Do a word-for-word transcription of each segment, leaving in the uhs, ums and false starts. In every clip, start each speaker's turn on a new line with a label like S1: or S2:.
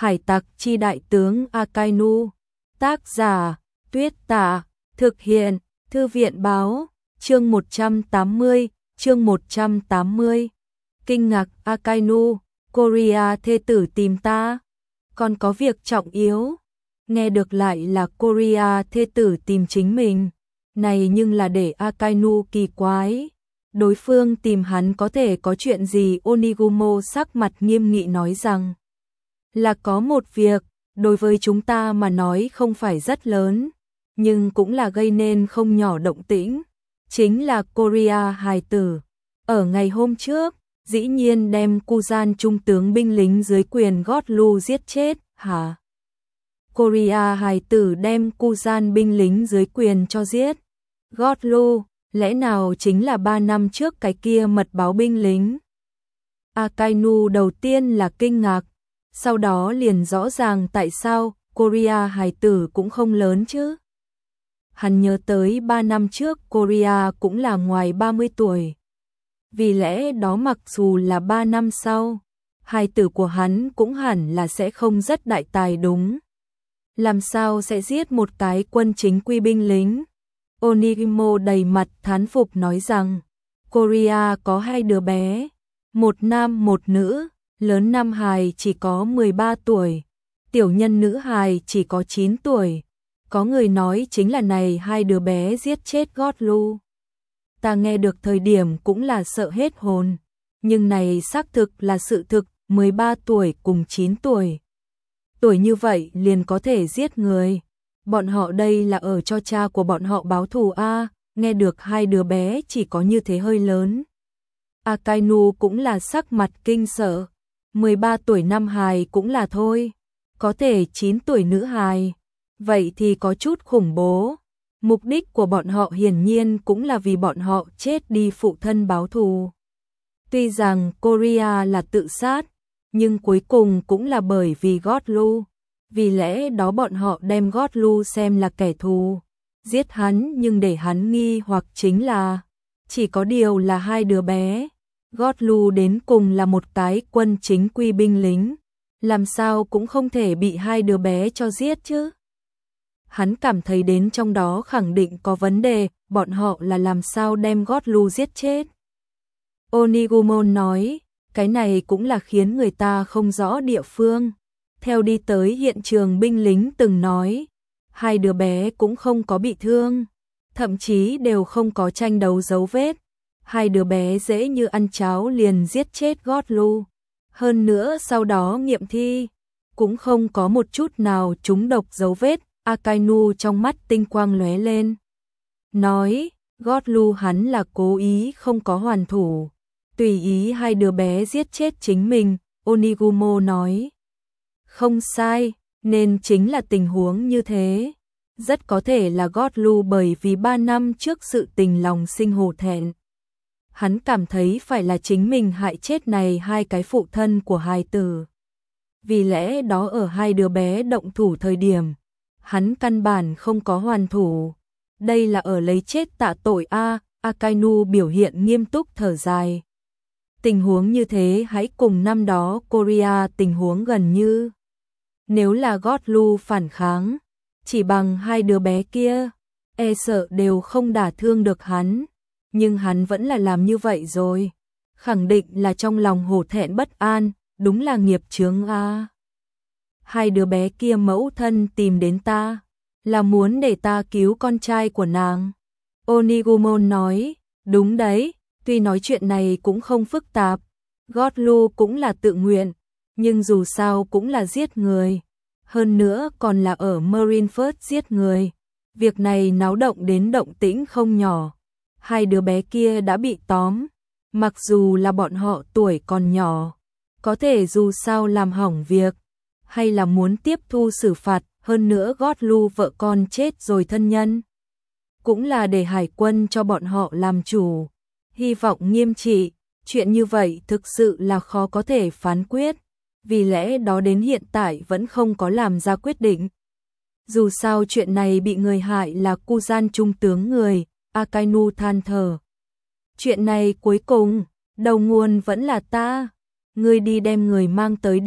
S1: Hải tặc chi đại tướng Akainu. Tác giả, Tuyết Tả. Thực hiện, Thư viện báo. Chương một trăm tám mươi, chương một trăm tám mươi. Kinh ngạc Akainu, Korea thê tử tìm ta. Còn có việc trọng yếu. Nghe được lại là Korea thê tử tìm chính mình. Này nhưng là để Akainu kỳ quái. Đối phương tìm hắn có thể có chuyện gì? Onigumo sắc mặt nghiêm nghị nói rằng là có một việc, đối với chúng ta mà nói không phải rất lớn, nhưng cũng là gây nên không nhỏ động tĩnh. Chính là Korea hài tử. Ở ngày hôm trước, dĩ nhiên đem Kuzan trung tướng binh lính dưới quyền Godlu giết chết, hả? Korea hài tử đem Kuzan binh lính dưới quyền cho giết. Godlu, lẽ nào chính là ba năm trước cái kia mật báo binh lính? Akainu đầu tiên là kinh ngạc, sau đó liền rõ ràng tại sao Korea hài tử cũng không lớn chứ. Hắn nhớ tới ba năm trước Korea cũng là ngoài ba mươi tuổi. Vì lẽ đó mặc dù là ba năm sau, hài tử của hắn cũng hẳn là sẽ không rất đại tài đúng. Làm sao sẽ giết một cái quân chính quy binh lính? Onigumo đầy mặt thán phục nói rằng, Korea có hai đứa bé, một nam một nữ, lớn nam hài chỉ có mười ba tuổi, tiểu nhân nữ hài chỉ có chín tuổi. Có người nói chính là này hai đứa bé giết chết Godlu. Ta nghe được thời điểm cũng là sợ hết hồn, nhưng này xác thực là sự thực, mười ba tuổi cùng chín tuổi. Tuổi như vậy liền có thể giết người. Bọn họ đây là ở cho cha của bọn họ báo thù a. Nghe được hai đứa bé chỉ có như thế hơi lớn. Akainu cũng là sắc mặt kinh sợ. mười ba tuổi nam hài cũng là thôi, có thể chín tuổi nữ hài, vậy thì có chút khủng bố. Mục đích của bọn họ hiển nhiên cũng là vì bọn họ chết đi phụ thân báo thù. Tuy rằng Korea là tự sát, nhưng cuối cùng cũng là bởi vì Godlu. Vì lẽ đó bọn họ đem Godlu xem là kẻ thù, giết hắn, nhưng để hắn nghi hoặc chính là chỉ có điều là hai đứa bé. Godlu đến cùng là một cái quân chính quy binh lính, làm sao cũng không thể bị hai đứa bé cho giết chứ. Hắn cảm thấy đến trong đó khẳng định có vấn đề, bọn họ là làm sao đem Godlu giết chết. Onigumo nói, cái này cũng là khiến người ta không rõ địa phương. Theo đi tới hiện trường binh lính từng nói, hai đứa bé cũng không có bị thương, thậm chí đều không có tranh đấu dấu vết. Hai đứa bé dễ như ăn cháo liền giết chết Godlu. Hơn nữa sau đó nghiệm thi, cũng không có một chút nào trúng độc dấu vết. Akainu trong mắt tinh quang lóe lên. Nói, Godlu hắn là cố ý không có hoàn thủ, tùy ý hai đứa bé giết chết chính mình. Onigumo nói, không sai, nên chính là tình huống như thế. Rất có thể là Godlu bởi vì ba năm trước sự tình lòng sinh hổ thẹn. Hắn cảm thấy phải là chính mình hại chết này hai cái phụ thân của hài tử. Vì lẽ đó ở hai đứa bé động thủ thời điểm, hắn căn bản không có hoàn thủ. Đây là ở lấy chết tạ tội a. Akainu biểu hiện nghiêm túc thở dài. Tình huống như thế hãy cùng năm đó Korea tình huống gần như. Nếu là Godlu phản kháng, chỉ bằng hai đứa bé kia, e sợ đều không đả thương được hắn. Nhưng hắn vẫn là làm như vậy rồi. Khẳng định là trong lòng hổ thẹn bất an, đúng là nghiệp chướng a. Hai đứa bé kia mẫu thân tìm đến ta, là muốn để ta cứu con trai của nàng. Onigumo nói, đúng đấy, tuy nói chuyện này cũng không phức tạp, Godlu cũng là tự nguyện, nhưng dù sao cũng là giết người. Hơn nữa còn là ở Marineford giết người. Việc này náo động đến động tĩnh không nhỏ. Hai đứa bé kia đã bị tóm, mặc dù là bọn họ tuổi còn nhỏ, có thể dù sao làm hỏng việc, hay là muốn tiếp thu xử phạt. Hơn nữa Godlu vợ con chết rồi thân nhân, cũng là để hải quân cho bọn họ làm chủ. Hy vọng nghiêm trị, chuyện như vậy thực sự là khó có thể phán quyết. Vì lẽ đó đến hiện tại vẫn không có làm ra quyết định. Dù sao chuyện này bị người hại là Kuzan trung tướng người. Akainu than thở. Chuyện này cuối cùng, đầu nguồn vẫn là ta. Ngươi đi đem người mang tới đi.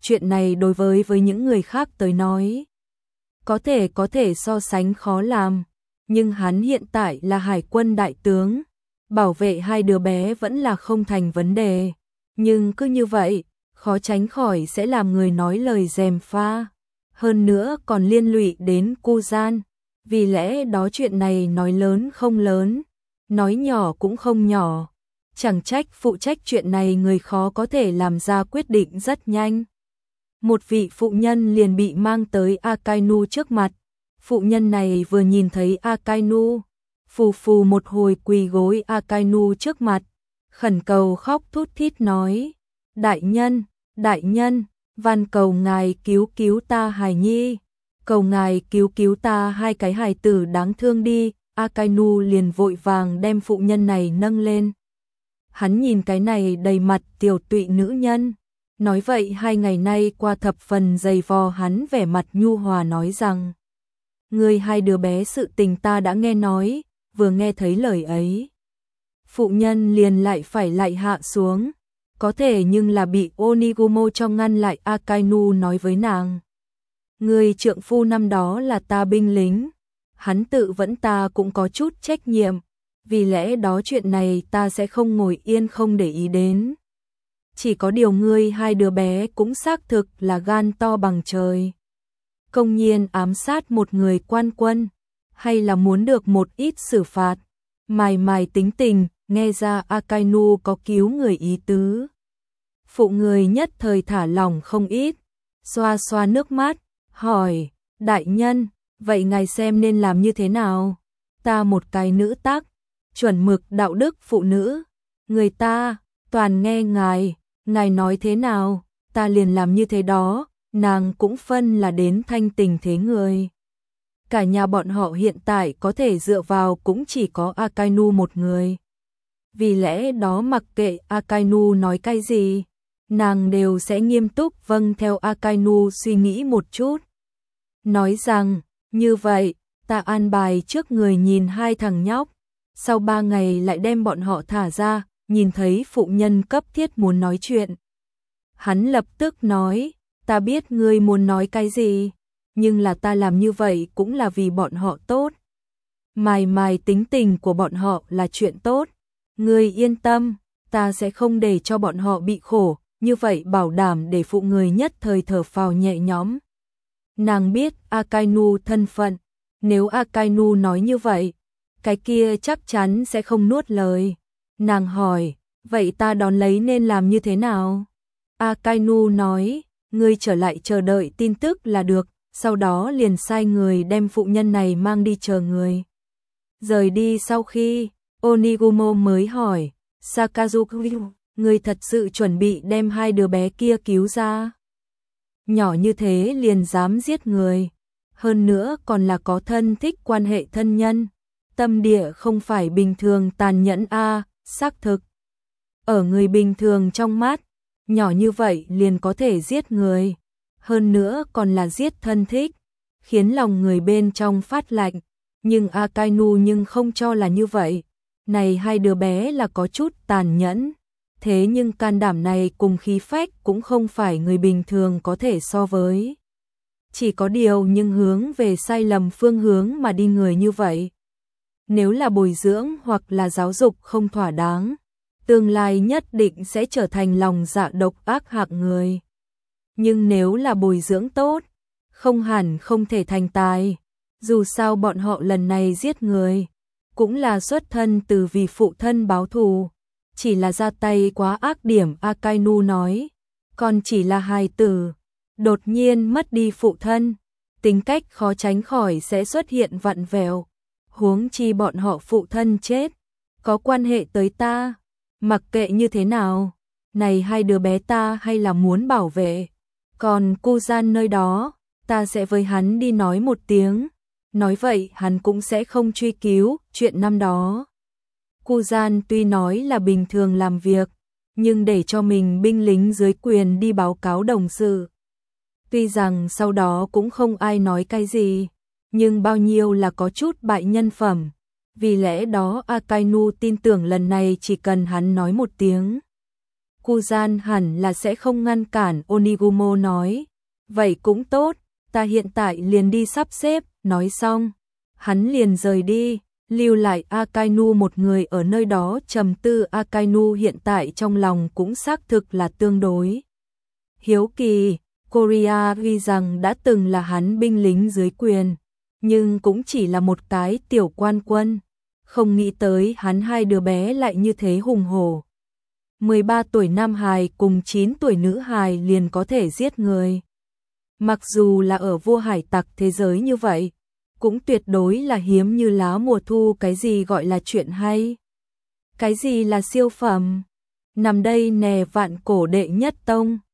S1: chuyện này đối với với những người khác tới nói, có thể có thể so sánh khó làm, nhưng hắn hiện tại là hải quân đại tướng, bảo vệ hai đứa bé vẫn là không thành vấn đề, nhưng cứ như vậy, khó tránh khỏi sẽ làm người nói lời gièm pha, hơn nữa còn liên lụy đến Cu Gian, vì lẽ đó chuyện này nói lớn không lớn, nói nhỏ cũng không nhỏ, chẳng trách phụ trách chuyện này người khó có thể làm ra quyết định rất nhanh. Một vị phụ nhân liền bị mang tới Akainu trước mặt, phụ nhân này vừa nhìn thấy Akainu, phù phù một hồi quỳ gối Akainu trước mặt, khẩn cầu khóc thút thít nói, đại nhân, đại nhân, van cầu ngài cứu cứu ta hài nhi, cầu ngài cứu cứu ta hai cái hài tử đáng thương đi. Akainu liền vội vàng đem phụ nhân này nâng lên. Hắn nhìn cái này đầy mặt tiểu tụy nữ nhân, nói vậy hai ngày nay qua thập phần dày vò, hắn vẻ mặt nhu hòa nói rằng, người hai đứa bé sự tình ta đã nghe nói, vừa nghe thấy lời ấy. Phụ nhân liền lại phải lại hạ xuống, có thể nhưng là bị Onigumo cho ngăn lại. Akainu nói với nàng, người trượng phu năm đó là ta binh lính, hắn tự vẫn ta cũng có chút trách nhiệm, vì lẽ đó chuyện này ta sẽ không ngồi yên không để ý đến. Chỉ có điều ngươi hai đứa bé cũng xác thực là gan to bằng trời. Công nhiên ám sát một người quan quân, hay là muốn được một ít xử phạt, mài mài tính tình, nghe ra Akainu có cứu người ý tứ. Phụ người nhất thời thả lỏng không ít, xoa xoa nước mắt, hỏi, đại nhân, vậy ngài xem nên làm như thế nào? Ta một cái nữ tắc, chuẩn mực đạo đức phụ nữ, người ta, toàn nghe ngài, ngài nói thế nào, ta liền làm như thế đó, nàng cũng phân là đến thanh tình thế người. Cả nhà bọn họ hiện tại có thể dựa vào cũng chỉ có Akainu một người. Vì lẽ đó mặc kệ Akainu nói cái gì, nàng đều sẽ nghiêm túc vâng theo. Akainu suy nghĩ một chút, nói rằng, như vậy, ta an bài trước người nhìn hai thằng nhóc, sau ba ngày lại đem bọn họ thả ra. Nhìn thấy phụ nhân cấp thiết muốn nói chuyện, hắn lập tức nói, ta biết ngươi muốn nói cái gì, nhưng là ta làm như vậy cũng là vì bọn họ tốt. Mài mài tính tình của bọn họ là chuyện tốt, ngươi yên tâm, ta sẽ không để cho bọn họ bị khổ, như vậy bảo đảm để phụ người nhất thời thở phào nhẹ nhõm. Nàng biết Akainu thân phận, nếu Akainu nói như vậy, cái kia chắc chắn sẽ không nuốt lời. Nàng hỏi, vậy ta đón lấy nên làm như thế nào? Akainu nói, ngươi trở lại chờ đợi tin tức là được, sau đó liền sai người đem phụ nhân này mang đi chờ người. Rời đi sau khi, Onigumo mới hỏi, Sakazuki, ngươi thật sự chuẩn bị đem hai đứa bé kia cứu ra? Nhỏ như thế liền dám giết người, hơn nữa còn là có thân thích quan hệ thân nhân, tâm địa không phải bình thường tàn nhẫn a. À, xác thực. Ở người bình thường trong mắt, nhỏ như vậy liền có thể giết người, hơn nữa còn là giết thân thích, khiến lòng người bên trong phát lạnh, nhưng Akainu nhưng không cho là như vậy. Này hai đứa bé là có chút tàn nhẫn, thế nhưng can đảm này cùng khí phách cũng không phải người bình thường có thể so với. Chỉ có điều nhưng hướng về sai lầm phương hướng mà đi người như vậy, nếu là bồi dưỡng hoặc là giáo dục không thỏa đáng, tương lai nhất định sẽ trở thành lòng dạ độc ác hạng người. Nhưng nếu là bồi dưỡng tốt, không hẳn không thể thành tài. Dù sao bọn họ lần này giết người, cũng là xuất thân từ vì phụ thân báo thù, chỉ là ra tay quá ác điểm. Akainu nói, còn chỉ là hài tử, đột nhiên mất đi phụ thân, tính cách khó tránh khỏi sẽ xuất hiện vặn vẹo. Huống chi bọn họ phụ thân chết, có quan hệ tới ta, mặc kệ như thế nào, này hai đứa bé ta hay là muốn bảo vệ. Còn Cu Gian nơi đó, ta sẽ với hắn đi nói một tiếng, nói vậy hắn cũng sẽ không truy cứu chuyện năm đó. Cu Gian tuy nói là bình thường làm việc, nhưng để cho mình binh lính dưới quyền đi báo cáo đồng sự. Tuy rằng sau đó cũng không ai nói cái gì, nhưng bao nhiêu là có chút bại nhân phẩm. Vì lẽ đó Akainu tin tưởng lần này chỉ cần hắn nói một tiếng, Kuzan hẳn là sẽ không ngăn cản, Onigumo nói. Vậy cũng tốt, ta hiện tại liền đi sắp xếp, nói xong. Hắn liền rời đi, lưu lại Akainu một người ở nơi đó trầm tư. Akainu hiện tại trong lòng cũng xác thực là tương đối hiếu kỳ. Korea ghi rằng đã từng là hắn binh lính dưới quyền, nhưng cũng chỉ là một cái tiểu quan quân. Không nghĩ tới hắn hai đứa bé lại như thế hùng hổ. mười ba tuổi nam hài cùng chín tuổi nữ hài liền có thể giết người. Mặc dù là ở vua hải tặc thế giới như vậy, cũng tuyệt đối là hiếm như lá mùa thu. Cái gì gọi là chuyện hay? Cái gì là siêu phẩm? Nằm đây nè, vạn cổ đệ nhất tông.